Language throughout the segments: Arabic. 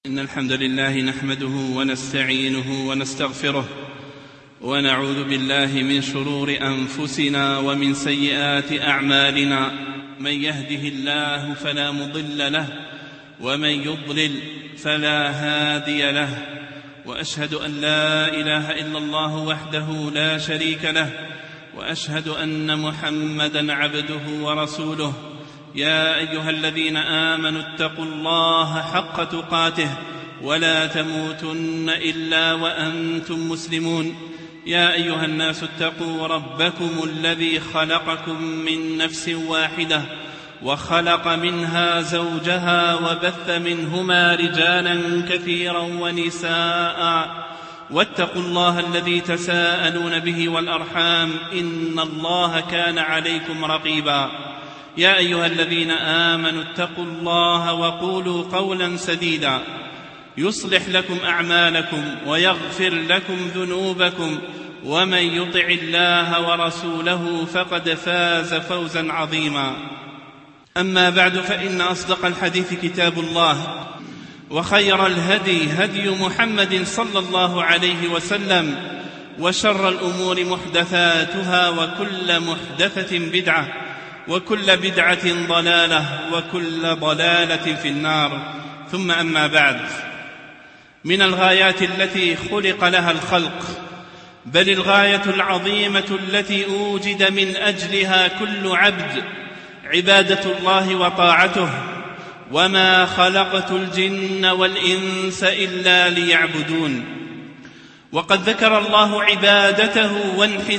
إن الحمد لله نحمده ونستعينه ونستغفره ونعوذ بالله من شرور أنفسنا ومن سيئات أعمالنا. من يهده الله فلا مضل له ومن يضلل فلا هادي له، وأشهد أن لا إله إلا الله وحده لا شريك له، وأشهد أن محمدا عبده ورسوله. يا أيها الذين آمنوا اتقوا الله حق تقاته ولا تموتن إلا وأنتم مسلمون. يا أيها الناس اتقوا ربكم الذي خلقكم من نفس واحدة وخلق منها زوجها وبث منهما رجالا كثيرا ونساء، واتقوا الله الذي تساءلون به والأرحام إن الله كان عليكم رقيبا. يا أيها الذين آمنوا اتقوا الله وقولوا قولا سديدا يصلح لكم أعمالكم ويغفر لكم ذنوبكم، ومن يطع الله ورسوله فقد فاز فوزا عظيما. أما بعد، فإن أصدق الحديث كتاب الله، وخير الهدي هدي محمد صلى الله عليه وسلم، وشر الأمور محدثاتها، وكل محدثة بدعة، وكل بدعة ضلالة، وكل ضلالة في النار. ثم أما بعد، من الغايات التي خلق لها الخلق، بل الغاية العظيمة التي أوجد من أجلها كل عبد، عبادة الله وطاعته. وما خلقت الجن والإنس إلا ليعبدون. وقد ذكر الله عبادته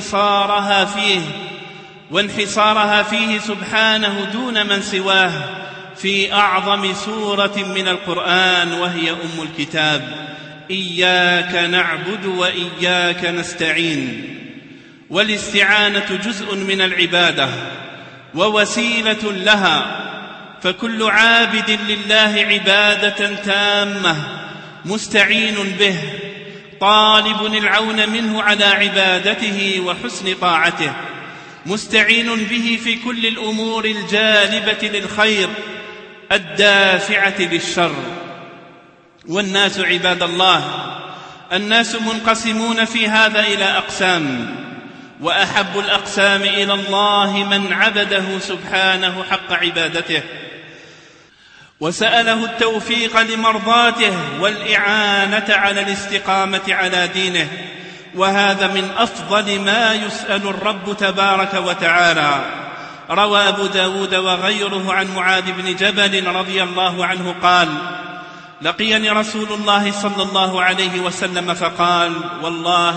وانحصارها فيه سبحانه دون من سواه في أعظم سورة من القرآن، وهي أم الكتاب: إياك نعبد وإياك نستعين. والاستعانة جزء من العبادة ووسيلة لها، فكل عابد لله عبادة تامة مستعين به، طالب العون منه على عبادته وحسن طاعته، مستعين به في كل الأمور الجالبة للخير الدافعة للشر. والناس عباد الله، الناس منقسمون في هذا إلى أقسام، وأحب الأقسام إلى الله من عبده سبحانه حق عبادته، وسأله التوفيق لمرضاته والإعانة على الاستقامة على دينه. وهذا من أفضل ما يسأل الرب تبارك وتعالى. روى أبو داود وغيره عن معاذ بن جبل رضي الله عنه قال: لقيني رسول الله صلى الله عليه وسلم فقال: والله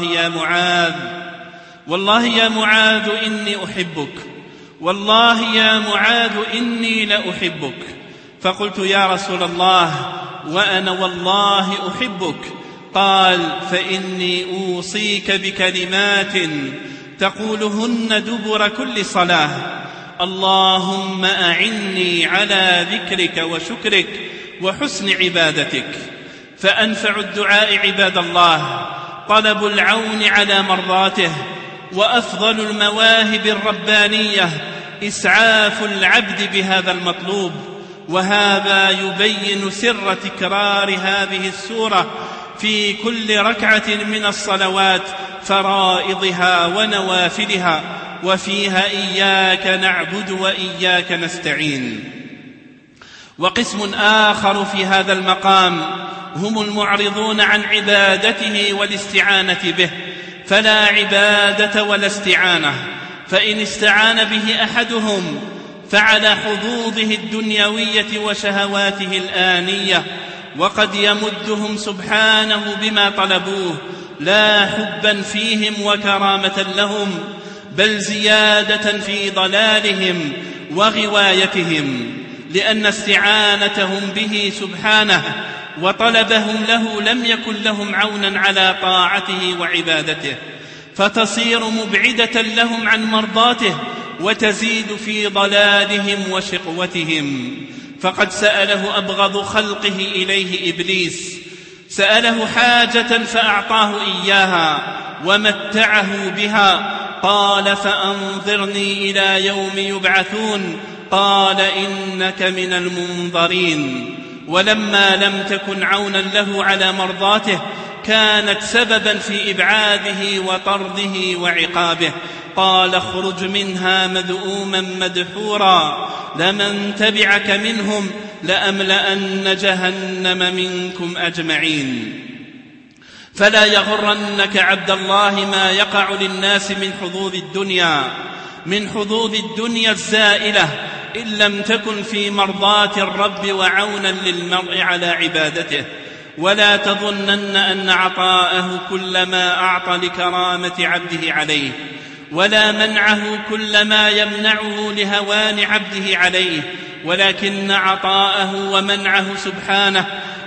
يا معاذ إني أحبك، والله يا معاذ إني لأحبك. فقلت: يا رسول الله، وأنا والله أحبك. قال: فإني أوصيك بكلمات تقولهن دبر كل صلاة: اللهم أعني على ذكرك وشكرك وحسن عبادتك. فأنفع الدعاء عباد الله طلب العون على مرضاته، وأفضل المواهب الربانية إسعاف العبد بهذا المطلوب. وهذا يبين سر تكرار هذه السورة في كل ركعة من الصلوات، فرائضها ونوافلها، وفيها إياك نعبد وإياك نستعين. وقسم آخر في هذا المقام هم المعرضون عن عبادته والاستعانة به، فلا عبادة ولا استعانة. فإن استعان به أحدهم فعلى حظوظه الدنيوية وشهواته الآنية، وقد يمدهم سبحانه بما طلبوه، لا حبا فيهم وكرامة لهم، بل زيادة في ضلالهم وغوايتهم، لأن استعانتهم به سبحانه وطلبهم له لم يكن لهم عونا على طاعته وعبادته، فتصير مبعدة لهم عن مرضاته، وتزيد في ضلالهم وشقوتهم. فقد سأله أبغض خلقه إليه إبليس، سأله حاجة فأعطاه إياها ومتعه بها. قال: فأنظرني إلى يوم يبعثون. قال: إنك من المنظرين. ولما لم تكن عونا له على مرضاته كانت سببا في إبعاده وطرده وعقابه. قال: اخرج منها مذءوما مدحورا لمن تبعك منهم لأملأن جهنم منكم أجمعين. فلا يغرنك عبد الله ما يقع للناس من حظوظ الدنيا الزائلة إن لم تكن في مرضاة الرب وعونا للمرء على عبادته. ولا تظنن أن عطاءه كلما أعطى لكرامة عبده عليه، ولا منعه كلما يمنعه لهوان عبده عليه، ولكن عطاءه ومنعه سبحانه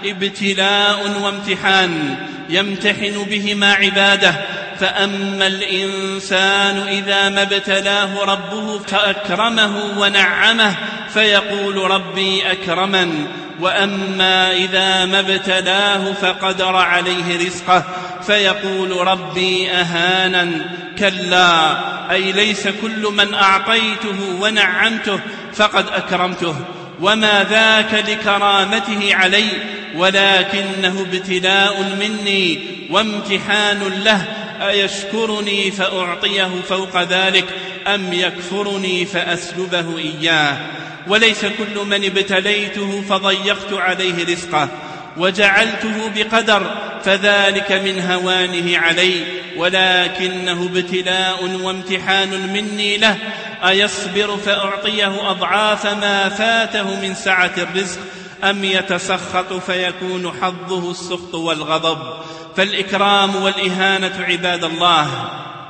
ابتلاء وامتحان يمتحن بهما عباده. فأما الإنسان إذا ما ابتلاه ربه فأكرمه ونعمه فيقول: ربي أكرمن. وأما إذا ما ابتلاه فقدر عليه رزقه فيقول: ربي أهانن. كلا، أي ليس كل من أعطيته ونعمته فقد أكرمته، وما ذاك لكرامته علي، ولكنه ابتلاء مني وامتحان له، أيشكرني فأعطيه فوق ذلك أم يكفرني فأسلبه إياه. وليس كل من ابتليته فضيقت عليه رزقه وجعلته بقدر فذلك من هوانه علي، ولكنه ابتلاء وامتحان مني له، أيصبر فأعطيه أضعاف ما فاته من سعة الرزق أم يتسخط فيكون حظه السخط والغضب. فالإكرام والإهانة عباد الله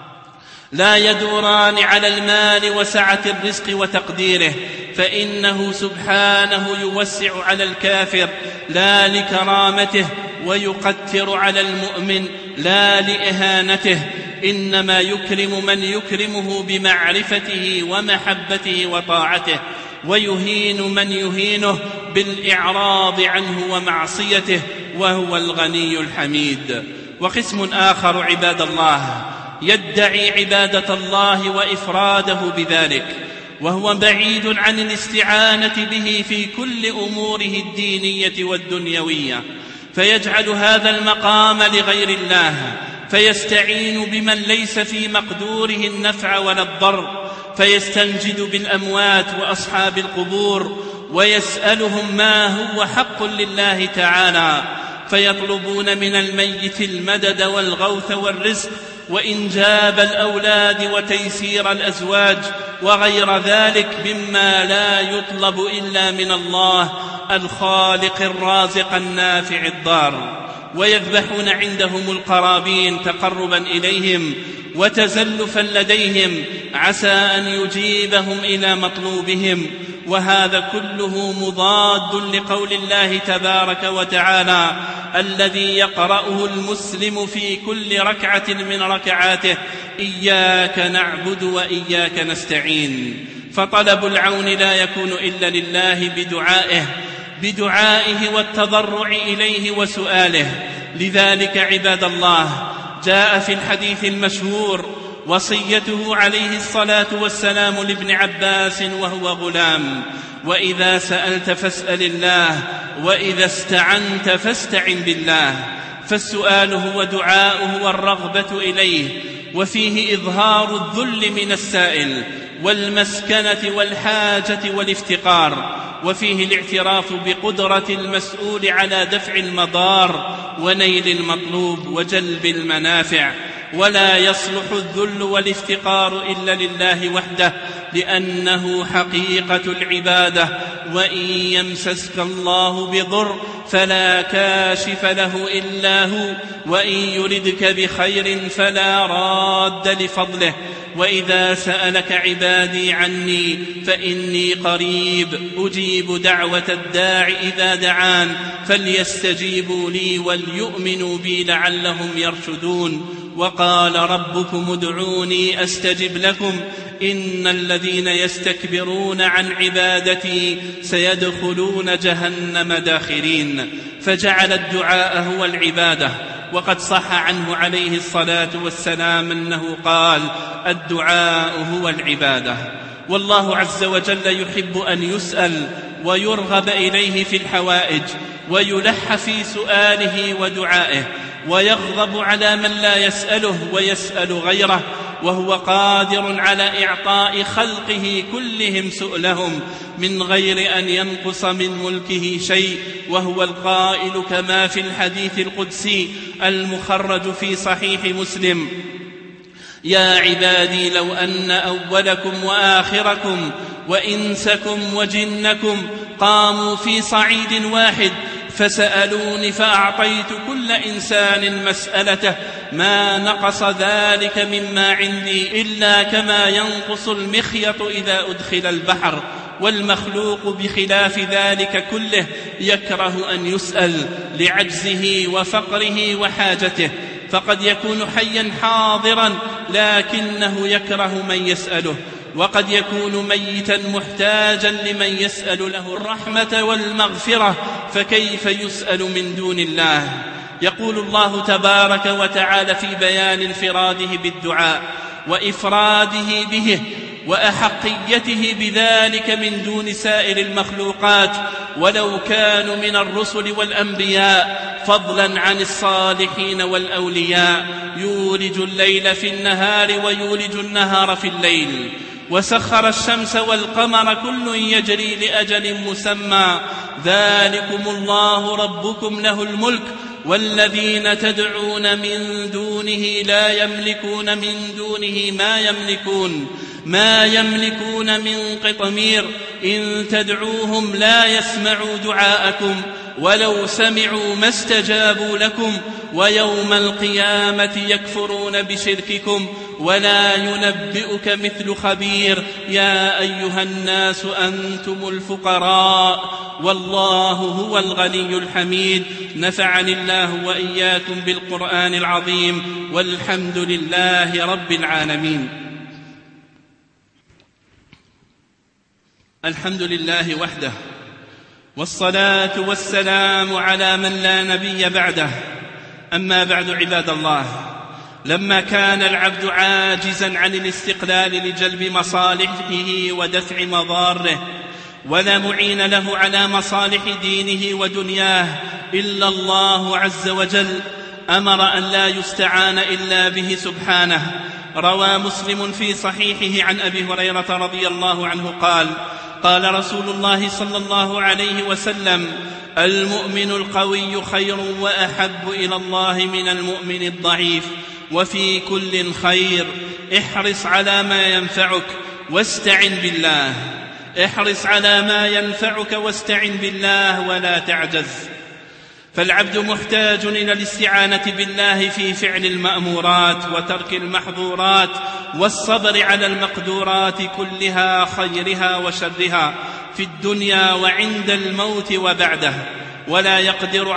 لا يدوران على المال وسعة الرزق وتقديره، فإنه سبحانه يوسع على الكافر لا لكرامته، ويقتر على المؤمن لا لإهانته، إنما يكرم من يكرمه بمعرفته ومحبته وطاعته، ويهين من يهينه بالإعراض عنه ومعصيته، وهو الغني الحميد. وقسم آخر عباد الله يدعي عبادة الله وإفراده بذلك، وهو بعيد عن الاستعانة به في كل أموره الدينية والدنيوية، فيجعل هذا المقام لغير الله، فيستعين بمن ليس في مقدوره النفع ولا الضر، فيستنجد بالأموات وأصحاب القبور ويسألهم ما هو حق لله تعالى، فيطلبون من الميت المدد والغوث والرزق وإنجاب الأولاد وتيسير الأزواج وغير ذلك مما لا يطلب إلا من الله الخالق الرازق النافع الضار. ويذبحون عندهم القرابين تقربا إليهم وتزلفا لديهم عسى أن يجيبهم إلى مطلوبهم، وهذا كله مضاد لقول الله تبارك وتعالى الذي يقرأه المسلم في كل ركعة من ركعاته: إياك نعبد وإياك نستعين. فطلب العون لا يكون إلا لله بدعائه والتضرع إليه وسؤاله. لذلك عباد الله جاء في الحديث المشهور وصيته عليه الصلاة والسلام لابن عباس وهو غلام: وإذا سألت فاسأل الله، وإذا استعنت فاستعن بالله. فالسؤال هو دعاؤه والرغبة إليه، وفيه إظهار الذل من السائل والمسكنة والحاجة والافتقار، وفيه الاعتراف بقدرة المسؤول على دفع المضار ونيل المطلوب وجلب المنافع. ولا يصلح الذل والافتقار إلا لله وحده، لأنه حقيقة العبادة. وإن يمسسك الله بضر فلا كاشف له إلا هو، وإن يردك بخير فلا راد لفضله. وإذا سألك عبادي عني فإني قريب أجيب دعوة الداع إذا دعان، فليستجيبوا لي وليؤمنوا بي لعلهم يرشدون. وقال ربكم ادعوني أستجب لكم إن الذين يستكبرون عن عبادتي سيدخلون جهنم داخرين. فجعل الدعاء هو العبادة. وقد صح عنه عليه الصلاة والسلام أنه قال: الدعاء هو العبادة. والله عز وجل يحب أن يسأل ويرغب إليه في الحوائج، ويلح في سؤاله ودعائه، ويغضب على من لا يسأله ويسأل غيره، وهو قادر على إعطاء خلقه كلهم سؤلهم من غير أن ينقص من ملكه شيء، وهو القائل كما في الحديث القدسي المخرج في صحيح مسلم: يا عبادي لو أن أولكم وآخركم وإنسكم وجنكم قاموا في صعيد واحد فسألوني فأعطيت كل إنسان مسألته ما نقص ذلك مما عندي إلا كما ينقص المخيط إذا أدخل البحر، والمخلوق بخلاف ذلك كله يكره أن يسأل لعجزه وفقره وحاجته، فقد يكون حيا حاضرا لكنه يكره من يسأله، وقد يكون ميتا محتاجا لمن يسأل له الرحمة والمغفرة، فكيف يسأل من دون الله؟ يقول الله تبارك وتعالى في بيان انفراده بالدعاء وإفراده به وأحقيته بذلك من دون سائر المخلوقات ولو كانوا من الرسل والأنبياء، فضلا عن الصالحين والأولياء: يولج الليل في النهار ويولج النهار في الليل، وسخر الشمس والقمر كل يجري لأجل مسمى، ذلكم الله ربكم له الملك، والذين تدعون من دونه لا يملكون من دونه ما يملكون من قطمير، إن تدعوهم لا يسمعوا دعاءكم ولو سمعوا ما استجابوا لكم، ويوم القيامة يكفرون بشرككم ولا ينبئك مثل خبير. يا أيها الناس أنتم الفقراء والله هو الغني الحميد. نفعني الله وإياكم بالقرآن العظيم، والحمد لله رب العالمين. الحمد لله وحده، والصلاة والسلام على من لا نبي بعده. أما بعد، عباد الله، لما كان العبد عاجزا عن الاستقلال لجلب مصالحه ودفع مضاره، ولا معين له على مصالح دينه ودنياه إلا الله عز وجل، أمر أن لا يستعان إلا به سبحانه. روى مسلم في صحيحه عن أبي هريرة رضي الله عنه قال: قال رسول الله صلى الله عليه وسلم: المؤمن القوي خير وأحب إلى الله من المؤمن الضعيف، وفي كل خير. احرص على ما ينفعك واستعن بالله، احرص على ما ينفعك واستعن بالله ولا تعجز. فالعبد محتاج إلى الاستعانة بالله في فعل المأمورات وترك المحظورات، والصبر على المقدورات كلها خيرها وشرها في الدنيا وعند الموت وبعده، ولا يقدر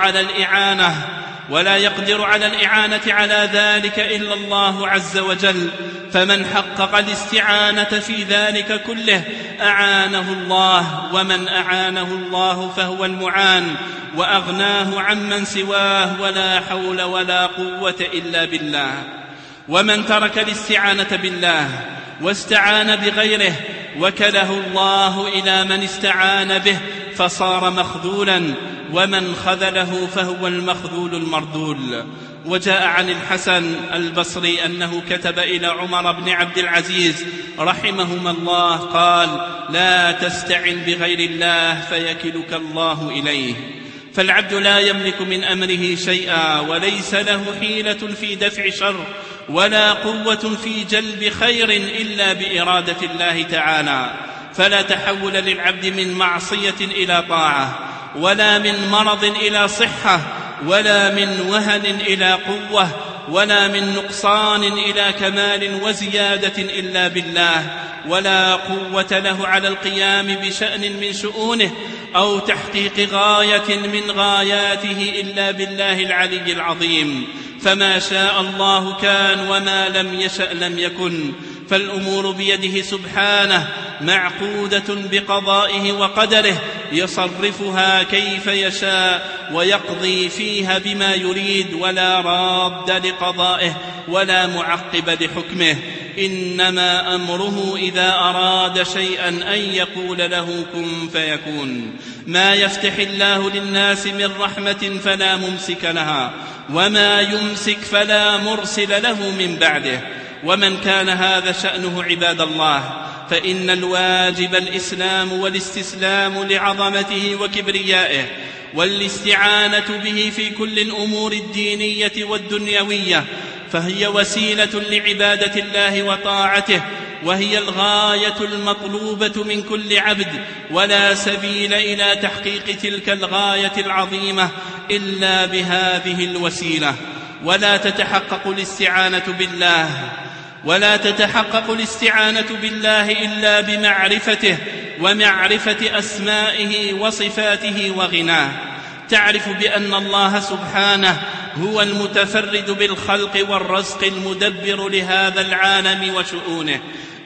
على الإعانة على ذلك إلا الله عز وجل. فمن حقق الاستعانة في ذلك كله أعانه الله، ومن أعانه الله فهو المعان، وأغناه عمن سواه، ولا حول ولا قوة إلا بالله. ومن ترك الاستعانة بالله واستعان بغيره وكله الله إلى من استعان به فصار مخذولا، ومن خذله فهو المخذول المرذول. وجاء عن الحسن البصري أنه كتب إلى عمر بن عبد العزيز رحمهما الله قال: لا تستعن بغير الله فيكلك الله إليه. فالعبد لا يملك من أمره شيئا، وليس له حيلة في دفع شر ولا قوة في جلب خير إلا بإرادة الله تعالى. فلا تحول للعبد من معصية إلى طاعة، ولا من مرض إلى صحة، ولا من وهن إلى قوة، ولا من نقصان إلى كمال وزيادة إلا بالله، ولا قوة له على القيام بشأن من شؤونه أو تحقيق غاية من غاياته إلا بالله العلي العظيم. فما شاء الله كان، وما لم يشأ لم يكن. فالأمور بيده سبحانه، معقودة بقضائه وقدره، يصرفها كيف يشاء ويقضي فيها بما يريد، ولا راد لقضائه ولا معقب لحكمه. إنما أمره إذا أراد شيئا أن يقول له كن فيكون. ما يفتح الله للناس من رحمة فلا ممسك لها، وما يمسك فلا مرسل له من بعده. ومن كان هذا شأنه عباد الله، فإن الواجب الإسلام والاستسلام لعظمته وكبريائه، والاستعانة به في كل الأمور الدينية والدنيوية، فهي وسيلة لعبادة الله وطاعته، وهي الغاية المطلوبة من كل عبد، ولا سبيل إلى تحقيق تلك الغاية العظيمة إلا بهذه الوسيلة. ولا تتحقق الاستعانة بالله إلا بمعرفته ومعرفة أسمائه وصفاته وغناه. تعرف بأن الله سبحانه هو المتفرد بالخلق والرزق، المدبر لهذا العالم وشؤونه،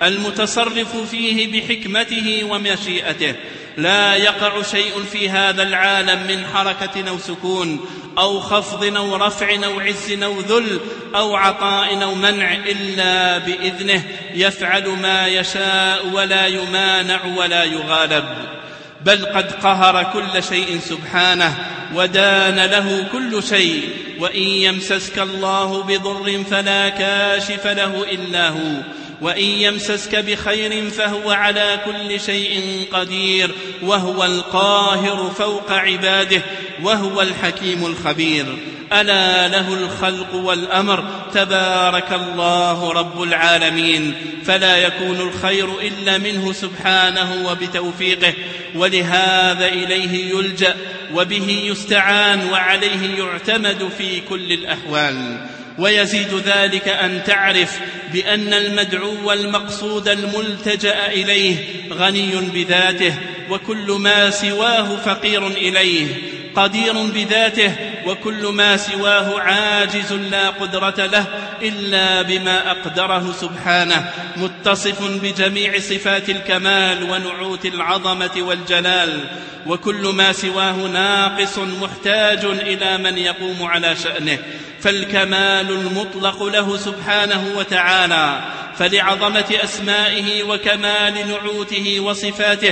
المتصرف فيه بحكمته ومشيئته. لا يقع شيء في هذا العالم من حركة أو سكون أو خفض أو رفع أو عز أو ذل أو عطاء أو منع إلا بإذنه، يفعل ما يشاء ولا يمانع ولا يغالب، بل قد قهر كل شيء سبحانه ودان له كل شيء. وإن يمسسك الله بضر فلا كاشف له إلا هو، وإن يمسسك بخير فهو على كل شيء قدير، وهو القاهر فوق عباده، وهو الحكيم الخبير. ألا له الخلق والأمر، تبارك الله رب العالمين. فلا يكون الخير إلا منه سبحانه وبتوفيقه، ولهذا إليه يلجأ وبه يستعان وعليه يعتمد في كل الأحوال. ويزيد ذلك أن تعرف بأن المدعو والمقصود الملتجأ إليه غني بذاته، وكل ما سواه فقير إليه، قدير بذاته، وكل ما سواه عاجز لا قدرة له إلا بما أقدره سبحانه، متصف بجميع صفات الكمال ونعوت العظمة والجلال، وكل ما سواه ناقص محتاج إلى من يقوم على شأنه. فالكمال المطلق له سبحانه وتعالى، فلعظمة أسمائه وكمال نعوته وصفاته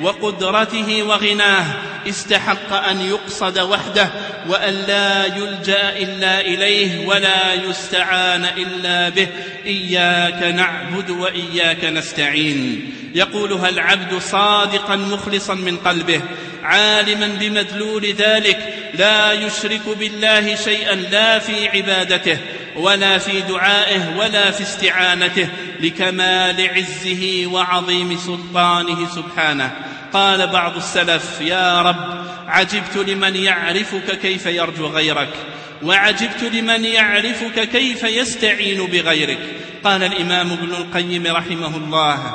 وقدرته وغناه استحق أن يقصد وحده، وأن لا يلجأ إلا إليه ولا يستعان إلا به. إياك نعبد وإياك نستعين، يقولها العبد صادقا مخلصا من قلبه، عالما بمدلول ذلك، لا يشرك بالله شيئا، لا في عبادته ولا في دعائه ولا في استعانته، لكمال عزه وعظيم سلطانه سبحانه. قال بعض السلف: يا رب، عجبت لمن يعرفك كيف يرجو غيرك، وعجبت لمن يعرفك كيف يستعين بغيرك. قال الإمام ابن القيم رحمه الله: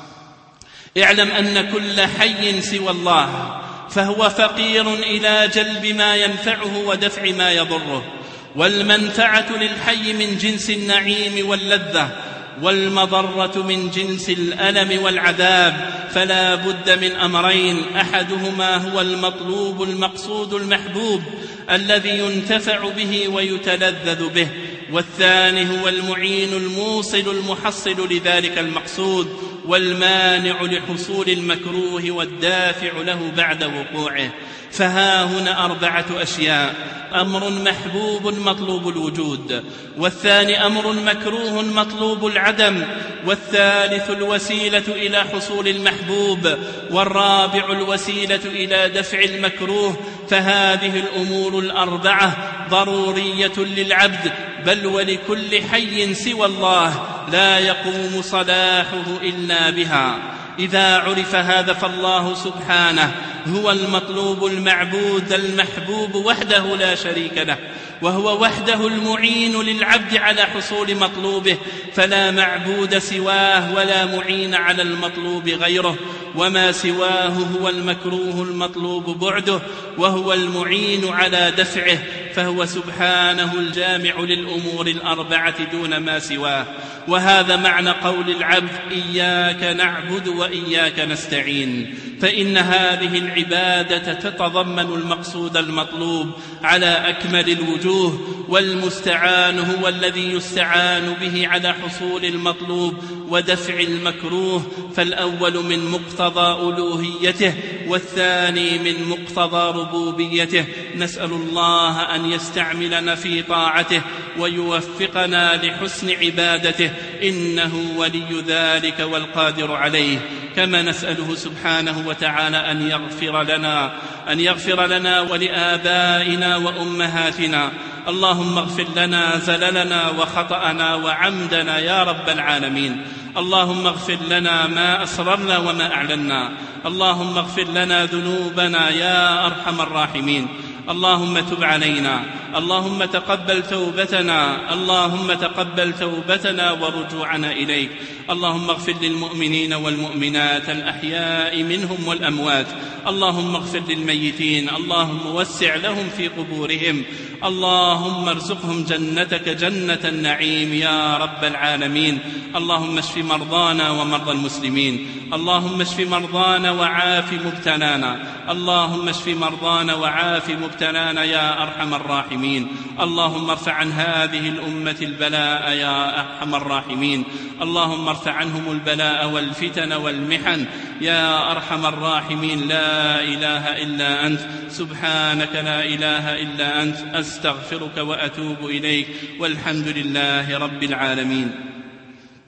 اعلم أن كل حي سوى الله فهو فقير إلى جلب ما ينفعه ودفع ما يضره، والمنفعة للحي من جنس النعيم واللذة، والمضرة من جنس الألم والعذاب. فلا بد من أمرين: أحدهما هو المطلوب المقصود المحبوب الذي ينتفع به ويتلذذ به، والثاني هو المعين الموصل المحصل لذلك المقصود، والمانع لحصول المكروه والدافع له بعد وقوعه. فها هنا 4 أشياء: أمر محبوب مطلوب الوجود، والثاني أمر مكروه مطلوب العدم، والثالث الوسيلة إلى حصول المحبوب، والرابع الوسيلة إلى دفع المكروه. فهذه الأمور 4 ضرورية للعبد، بل ولكل حي سوى الله لا يقوم صلاحه إلا بها. إذا عرف هذا فالله سبحانه هو المطلوب المعبود المحبوب وحده لا شريك له، وهو وحده المعين للعبد على حصول مطلوبه، فلا معبود سواه ولا معين على المطلوب غيره. وما سواه هو المكروه المطلوب بعده، وهو المعين على دفعه، فهو سبحانه الجامع للأمور 4 دون ما سواه. وهذا معنى قول العبد: إياك نعبد وإياك نستعين. فإن هذه العبادة تتضمن المقصود المطلوب على أكمل الوجوه، والمستعان هو الذي يستعان به على حصول المطلوب ودفع المكروه، فالأول من مقتضى ألوهيته والثاني من مقتضى ربوبيته. نسأل الله أن يستعملنا في طاعته ويوفقنا لحسن عبادته، إنه ولي ذلك والقادر عليه. كما نسأله سبحانه وتعالى أن يغفر لنا ولآبائنا وأمهاتنا. اللهم اغفر لنا زللنا وخطأنا وعمدنا يا رب العالمين. اللهم اغفر لنا ما أسررنا وما أعلنا. اللهم اغفر لنا ذنوبنا يا أرحم الراحمين. اللهم تب علينا. اللهم تقبل توبتنا. اللهم تقبل توبتنا ورجوعنا إليك. اللهم اغفر للمؤمنين والمؤمنات الأحياء منهم والأموات. اللهم اغفر للميتين. اللهم وسع لهم في قبورهم. اللهم ارزقهم جنتك جنة النعيم يا رب العالمين. اللهم اشف مرضانا ومرضى المسلمين. اللهم اشف مرضانا وعاف مبتلانا. اللهم اشف مرضانا وعاف مبتلانا يا أرحم الراحمين. اللهم ارفع عن هذه الأمة البلاء يا أرحم الراحمين. اللهم ارفع عنهم البلاء والفتن والمحن يا أرحم الراحمين. لا إله إلا أنت، سبحانك لا إله إلا أنت، أستغفرك وأتوب إليك، والحمد لله رب العالمين.